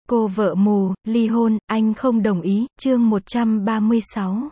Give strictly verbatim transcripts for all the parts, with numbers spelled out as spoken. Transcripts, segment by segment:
Cô vợ mù, ly hôn, anh không đồng ý, chương một trăm ba mươi sáu.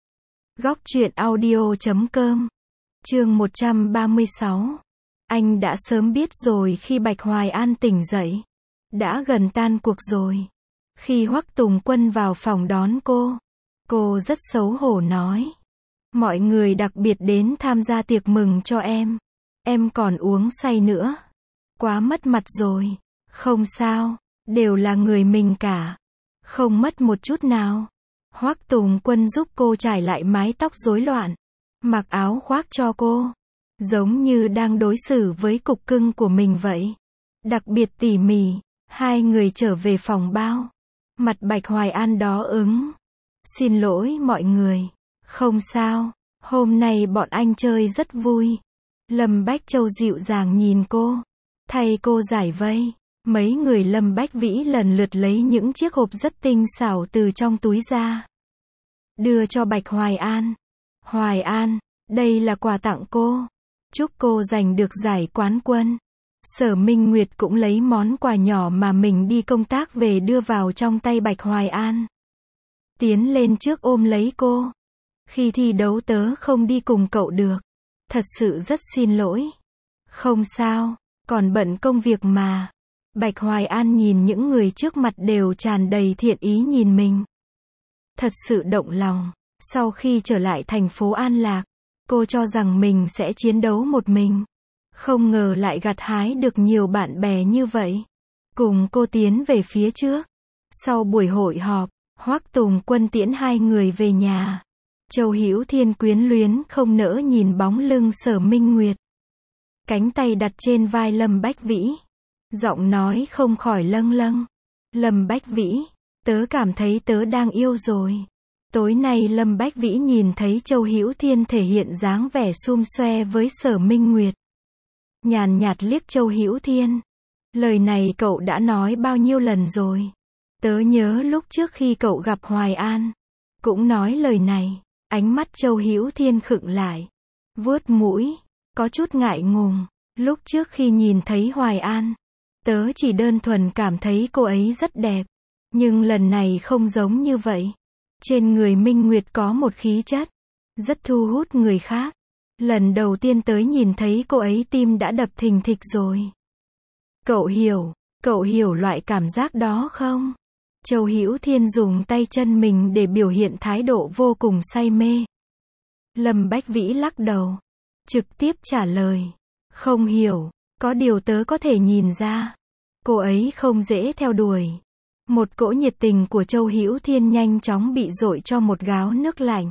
Góc truyện audio chấm com. Chương một trăm ba mươi sáu. Anh đã sớm biết rồi khi Bạch Hoài An tỉnh dậy. Đã gần tan cuộc rồi. Khi Hoắc Tùng Quân vào phòng đón cô, cô rất xấu hổ nói: mọi người đặc biệt đến tham gia tiệc mừng cho em. Em còn uống say nữa. Quá mất mặt rồi. Không sao, đều là người mình cả. Không mất một chút nào. Hoắc Tùng Quân giúp cô trải lại mái tóc rối loạn, mặc áo khoác cho cô, giống như đang đối xử với cục cưng của mình vậy. Đặc biệt tỉ mỉ. Hai người trở về phòng bao. Mặt Bạch Hoài An đó ứng. Xin lỗi mọi người. Không sao, hôm nay bọn anh chơi rất vui. Lâm Bách Châu dịu dàng nhìn cô, thay cô giải vây. Mấy người Lâm Bách Vĩ lần lượt lấy những chiếc hộp rất tinh xảo từ trong túi ra, đưa cho Bạch Hoài An. Hoài An, đây là quà tặng cô. Chúc cô giành được giải quán quân. Sở Minh Nguyệt cũng lấy món quà nhỏ mà mình đi công tác về đưa vào trong tay Bạch Hoài An. Tiến lên trước ôm lấy cô. Khi thi đấu tớ không đi cùng cậu được. Thật sự rất xin lỗi. Không sao, còn bận công việc mà. Bạch Hoài An nhìn những người trước mặt đều tràn đầy thiện ý nhìn mình. Thật sự động lòng. Sau khi trở lại thành phố An Lạc, cô cho rằng mình sẽ chiến đấu một mình. Không ngờ lại gặt hái được nhiều bạn bè như vậy. Cùng cô tiến về phía trước. Sau buổi hội họp, Hoắc Tùng Quân tiễn hai người về nhà. Châu Hữu Thiên quyến luyến không nỡ nhìn bóng lưng Sở Minh Nguyệt. Cánh tay đặt trên vai Lâm Bách Vĩ. Giọng nói không khỏi lâng lâng. Lâm Bách Vĩ, tớ cảm thấy tớ đang yêu rồi. Tối nay Lâm Bách Vĩ nhìn thấy Châu Hữu Thiên thể hiện dáng vẻ xum xoe với Sở Minh Nguyệt. Nhàn nhạt liếc Châu Hữu Thiên. Lời này cậu đã nói bao nhiêu lần rồi. Tớ nhớ lúc trước khi cậu gặp Hoài An, cũng nói lời này. Ánh mắt Châu Hữu Thiên khựng lại. Vuốt mũi, có chút ngại ngùng. Lúc trước khi nhìn thấy Hoài An, tớ chỉ đơn thuần cảm thấy cô ấy rất đẹp. Nhưng lần này không giống như vậy. Trên người Minh Nguyệt có một khí chất rất thu hút người khác. Lần đầu tiên tới nhìn thấy cô ấy tim đã đập thình thịch rồi. Cậu hiểu, cậu hiểu loại cảm giác đó không? Châu Hữu Thiên dùng tay chân mình để biểu hiện thái độ vô cùng say mê. Lâm Bách Vĩ lắc đầu, trực tiếp trả lời. Không hiểu, có điều tớ có thể nhìn ra. Cô ấy không dễ theo đuổi. Một cỗ nhiệt tình của Châu Hữu Thiên nhanh chóng bị dội cho một gáo nước lạnh.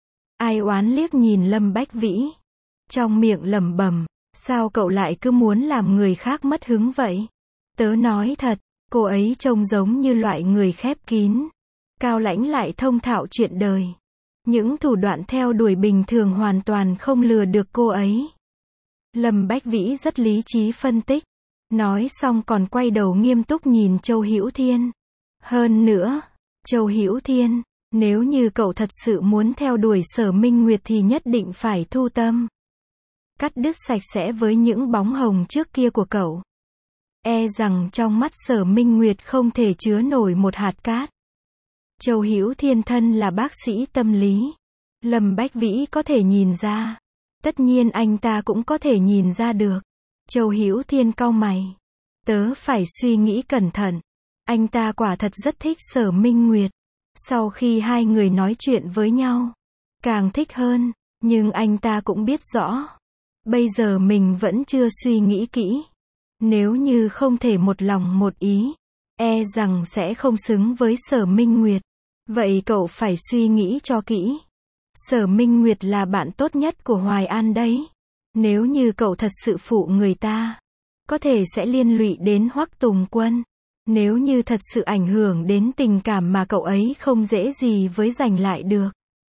Ai oán liếc nhìn Lâm Bách Vĩ. Trong miệng lẩm bẩm, sao cậu lại cứ muốn làm người khác mất hứng vậy? Tớ nói thật, cô ấy trông giống như loại người khép kín. Cao lãnh lại thông thạo chuyện đời. Những thủ đoạn theo đuổi bình thường hoàn toàn không lừa được cô ấy. Lâm Bách Vĩ rất lý trí phân tích. Nói xong còn quay đầu nghiêm túc nhìn Châu Hữu Thiên. Hơn nữa, Châu Hữu Thiên, nếu như cậu thật sự muốn theo đuổi Sở Minh Nguyệt thì nhất định phải thu tâm. Cắt đứt sạch sẽ với những bóng hồng trước kia của cậu. E rằng trong mắt Sở Minh Nguyệt không thể chứa nổi một hạt cát. Châu Hữu Thiên thân là bác sĩ tâm lý. Lâm Bách Vĩ có thể nhìn ra. Tất nhiên anh ta cũng có thể nhìn ra được. Châu Hữu Thiên cau mày. Tớ phải suy nghĩ cẩn thận. Anh ta quả thật rất thích Sở Minh Nguyệt. Sau khi hai người nói chuyện với nhau, càng thích hơn. Nhưng anh ta cũng biết rõ. Bây giờ mình vẫn chưa suy nghĩ kỹ. Nếu như không thể một lòng một ý, e rằng sẽ không xứng với Sở Minh Nguyệt. Vậy cậu phải suy nghĩ cho kỹ. Sở Minh Nguyệt là bạn tốt nhất của Hoài An đấy. Nếu như cậu thật sự phụ người ta, có thể sẽ liên lụy đến Hoắc Tùng Quân. Nếu như thật sự ảnh hưởng đến tình cảm mà cậu ấy không dễ gì với giành lại được.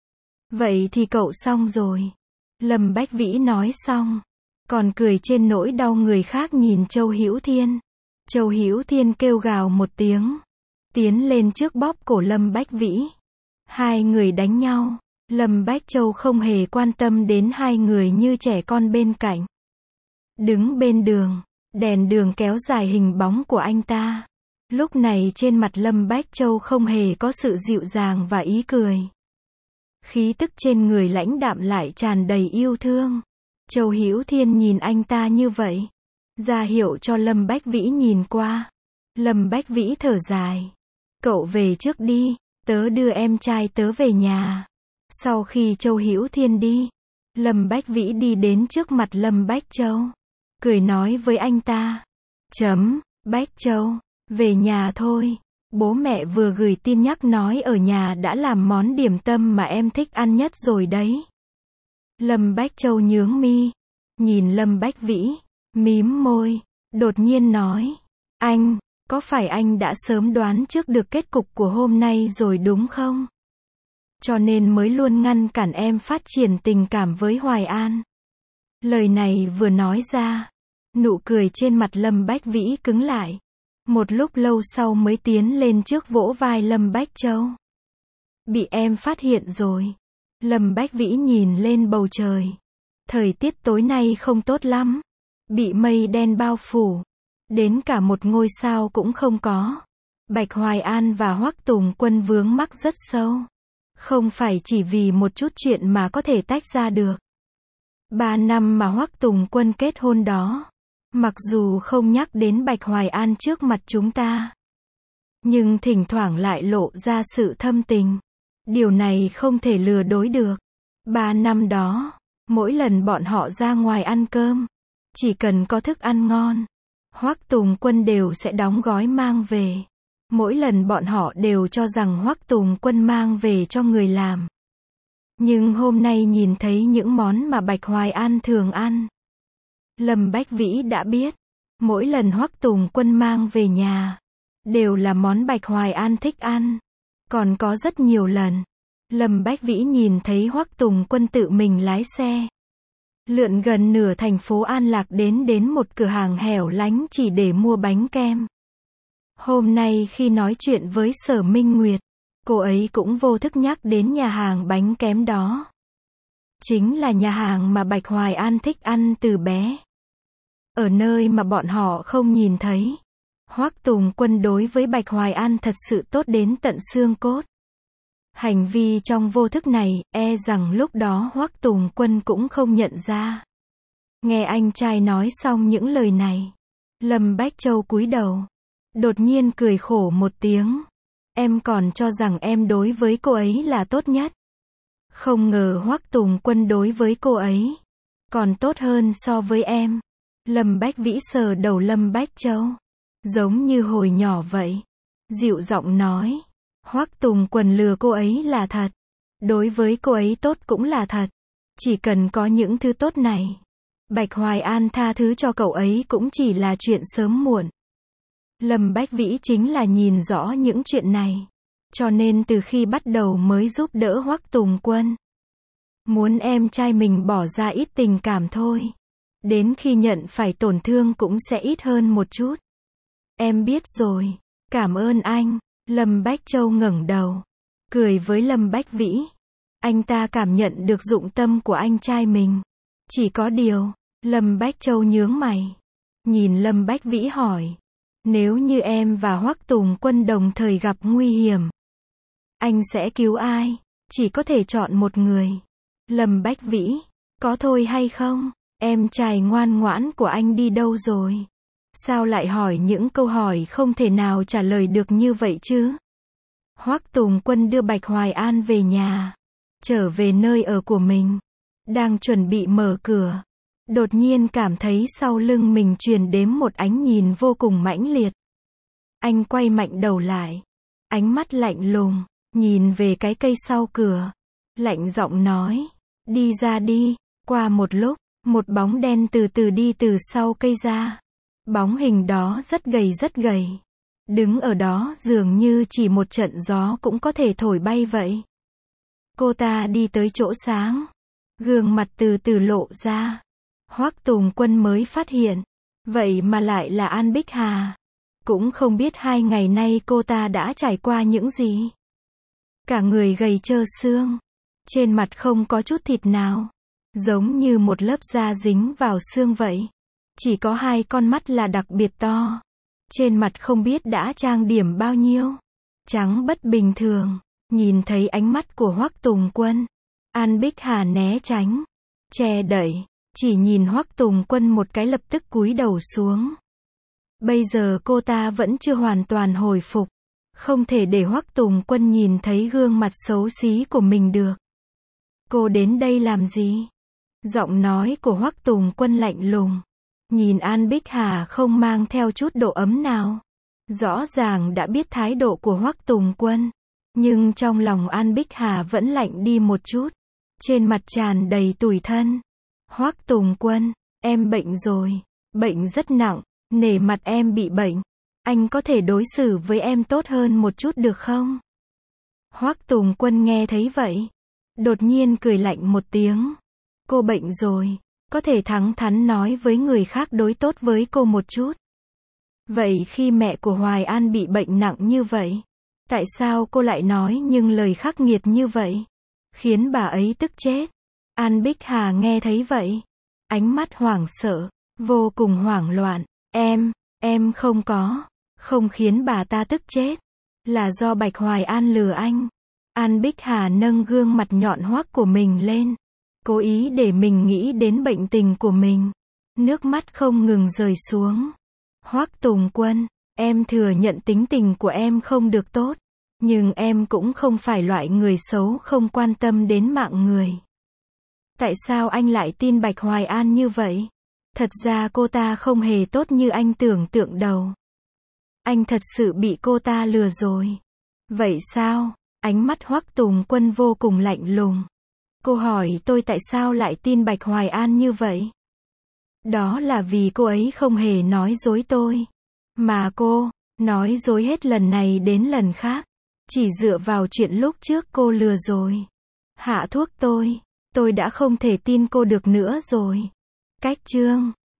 Vậy thì cậu xong rồi. Lâm Bách Vĩ nói xong, còn cười trên nỗi đau người khác nhìn Châu Hữu Thiên. Châu Hữu Thiên kêu gào một tiếng, tiến lên trước bóp cổ Lâm Bách Vĩ. Hai người đánh nhau. Lâm Bách Châu không hề quan tâm đến hai người như trẻ con bên cạnh. Đứng bên đường, đèn đường kéo dài hình bóng của anh ta. Lúc này trên mặt Lâm Bách Châu không hề có sự dịu dàng và ý cười. Khí tức trên người lãnh đạm lại tràn đầy yêu thương. Châu Hữu Thiên nhìn anh ta như vậy, ra hiệu cho Lâm Bách Vĩ nhìn qua. Lâm Bách Vĩ thở dài. Cậu về trước đi, tớ đưa em trai tớ về nhà. Sau khi Châu Hữu Thiên đi, Lâm Bách Vĩ đi đến trước mặt Lâm Bách Châu, cười nói với anh ta. Chấm, Bách Châu, về nhà thôi. Bố mẹ vừa gửi tin nhắc nói ở nhà đã làm món điểm tâm mà em thích ăn nhất rồi đấy. Lâm Bách Châu nhướng mi, nhìn Lâm Bách Vĩ, mím môi, đột nhiên nói. Anh, có phải anh đã sớm đoán trước được kết cục của hôm nay rồi đúng không? Cho nên mới luôn ngăn cản em phát triển tình cảm với Hoài An. Lời này vừa nói ra, nụ cười trên mặt Lâm Bách Vĩ cứng lại. Một lúc lâu sau mới tiến lên trước vỗ vai Lâm Bách Châu. Bị em phát hiện rồi. Lâm Bách Vĩ nhìn lên bầu trời. Thời tiết tối nay không tốt lắm. Bị mây đen bao phủ. Đến cả một ngôi sao cũng không có. Bạch Hoài An và Hoắc Tùng Quân vướng mắc rất sâu. Không phải chỉ vì một chút chuyện mà có thể tách ra được. Ba năm mà Hoắc Tùng Quân kết hôn đó. Mặc dù không nhắc đến Bạch Hoài An trước mặt chúng ta, nhưng thỉnh thoảng lại lộ ra sự thâm tình. Điều này không thể lừa dối được. Ba năm đó, mỗi lần bọn họ ra ngoài ăn cơm, chỉ cần có thức ăn ngon, Hoắc Tùng Quân đều sẽ đóng gói mang về. Mỗi lần bọn họ đều cho rằng Hoắc Tùng Quân mang về cho người làm. Nhưng hôm nay nhìn thấy những món mà Bạch Hoài An thường ăn, Lâm Bách Vĩ đã biết, mỗi lần Hoắc Tùng Quân mang về nhà, đều là món Bạch Hoài An thích ăn. Còn có rất nhiều lần, Lâm Bách Vĩ nhìn thấy Hoắc Tùng Quân tự mình lái xe, lượn gần nửa thành phố An Lạc đến đến một cửa hàng hẻo lánh chỉ để mua bánh kem. Hôm nay khi nói chuyện với Sở Minh Nguyệt, cô ấy cũng vô thức nhắc đến nhà hàng bánh kem đó. Chính là nhà hàng mà Bạch Hoài An thích ăn từ bé. Ở nơi mà bọn họ không nhìn thấy, Hoắc Tùng Quân đối với Bạch Hoài An thật sự tốt đến tận xương cốt. Hành vi trong vô thức này, e rằng lúc đó Hoắc Tùng Quân cũng không nhận ra. Nghe anh trai nói xong những lời này, Lâm Bách Châu cúi đầu, đột nhiên cười khổ một tiếng. Em còn cho rằng em đối với cô ấy là tốt nhất. Không ngờ Hoắc Tùng Quân đối với cô ấy còn tốt hơn so với em. Lâm Bách Vĩ sờ đầu Lâm Bách Châu, giống như hồi nhỏ vậy, dịu giọng nói. Hoắc Tùng Quân lừa cô ấy là thật. Đối với cô ấy tốt cũng là thật. Chỉ cần có những thứ tốt này, Bạch Hoài An tha thứ cho cậu ấy cũng chỉ là chuyện sớm muộn. Lâm Bách Vĩ chính là nhìn rõ những chuyện này, cho nên từ khi bắt đầu mới giúp đỡ Hoắc Tùng Quân. Muốn em trai mình bỏ ra ít tình cảm thôi. Đến khi nhận phải tổn thương cũng sẽ ít hơn một chút. Em biết rồi, cảm ơn anh. Lâm Bách Châu ngẩng đầu, cười với Lâm Bách Vĩ. Anh ta cảm nhận được dụng tâm của anh trai mình. Chỉ có điều, Lâm Bách Châu nhướng mày, nhìn Lâm Bách Vĩ hỏi. Nếu như em và Hoắc Tùng Quân đồng thời gặp nguy hiểm, anh sẽ cứu ai? Chỉ có thể chọn một người. Lâm Bách Vĩ, có thôi hay không? Em trai ngoan ngoãn của anh đi đâu rồi? Sao lại hỏi những câu hỏi không thể nào trả lời được như vậy chứ? Hoắc Tùng Quân đưa Bạch Hoài An về nhà, trở về nơi ở của mình, đang chuẩn bị mở cửa. Đột nhiên cảm thấy sau lưng mình truyền đến một ánh nhìn vô cùng mãnh liệt. Anh quay mạnh đầu lại, ánh mắt lạnh lùng, nhìn về cái cây sau cửa, lạnh giọng nói, đi ra đi. Qua một lúc, một bóng đen từ từ đi từ sau cây ra. Bóng hình đó rất gầy rất gầy. Đứng ở đó dường như chỉ một trận gió cũng có thể thổi bay vậy. Cô ta đi tới chỗ sáng, gương mặt từ từ lộ ra. Hoắc Tùng Quân mới phát hiện, vậy mà lại là An Bích Hà. Cũng không biết hai ngày nay cô ta đã trải qua những gì. Cả người gầy trơ xương, trên mặt không có chút thịt nào, giống như một lớp da dính vào xương vậy. Chỉ có hai con mắt là đặc biệt to. Trên mặt không biết đã trang điểm bao nhiêu. Trắng bất bình thường. Nhìn thấy ánh mắt của Hoắc Tùng Quân, An Bích Hà né tránh, che đậy, chỉ nhìn Hoắc Tùng Quân một cái lập tức cúi đầu xuống. Bây giờ cô ta vẫn chưa hoàn toàn hồi phục, không thể để Hoắc Tùng Quân nhìn thấy gương mặt xấu xí của mình được. Cô đến đây làm gì? Giọng nói của Hoắc Tùng Quân lạnh lùng. Nhìn An Bích Hà không mang theo chút độ ấm nào. Rõ ràng đã biết thái độ của Hoắc Tùng Quân. Nhưng trong lòng An Bích Hà vẫn lạnh đi một chút. Trên mặt tràn đầy tủi thân. Hoắc Tùng Quân, em bệnh rồi. Bệnh rất nặng, nể mặt em bị bệnh. Anh có thể đối xử với em tốt hơn một chút được không? Hoắc Tùng Quân nghe thấy vậy. Đột nhiên cười lạnh một tiếng. Cô bệnh rồi, có thể thẳng thắn nói với người khác đối tốt với cô một chút. Vậy khi mẹ của Hoài An bị bệnh nặng như vậy, tại sao cô lại nói những lời khắc nghiệt như vậy? Khiến bà ấy tức chết. An Bích Hà nghe thấy vậy. Ánh mắt hoảng sợ, vô cùng hoảng loạn. Em, em không có, không khiến bà ta tức chết. Là do Bạch Hoài An lừa anh. An Bích Hà nâng gương mặt nhọn hoắt của mình lên. Cố ý để mình nghĩ đến bệnh tình của mình. Nước mắt không ngừng rơi xuống. Hoắc Tùng Quân, em thừa nhận tính tình của em không được tốt. Nhưng em cũng không phải loại người xấu không quan tâm đến mạng người. Tại sao anh lại tin Bạch Hoài An như vậy? Thật ra cô ta không hề tốt như anh tưởng tượng đâu. Anh thật sự bị cô ta lừa rồi. Vậy sao? Ánh mắt Hoắc Tùng Quân vô cùng lạnh lùng. Cô hỏi tôi tại sao lại tin Bạch Hoài An như vậy? Đó là vì cô ấy không hề nói dối tôi. Mà cô, nói dối hết lần này đến lần khác. Chỉ dựa vào chuyện lúc trước cô lừa rồi. Hạ thuốc tôi. Tôi đã không thể tin cô được nữa rồi. Cách chương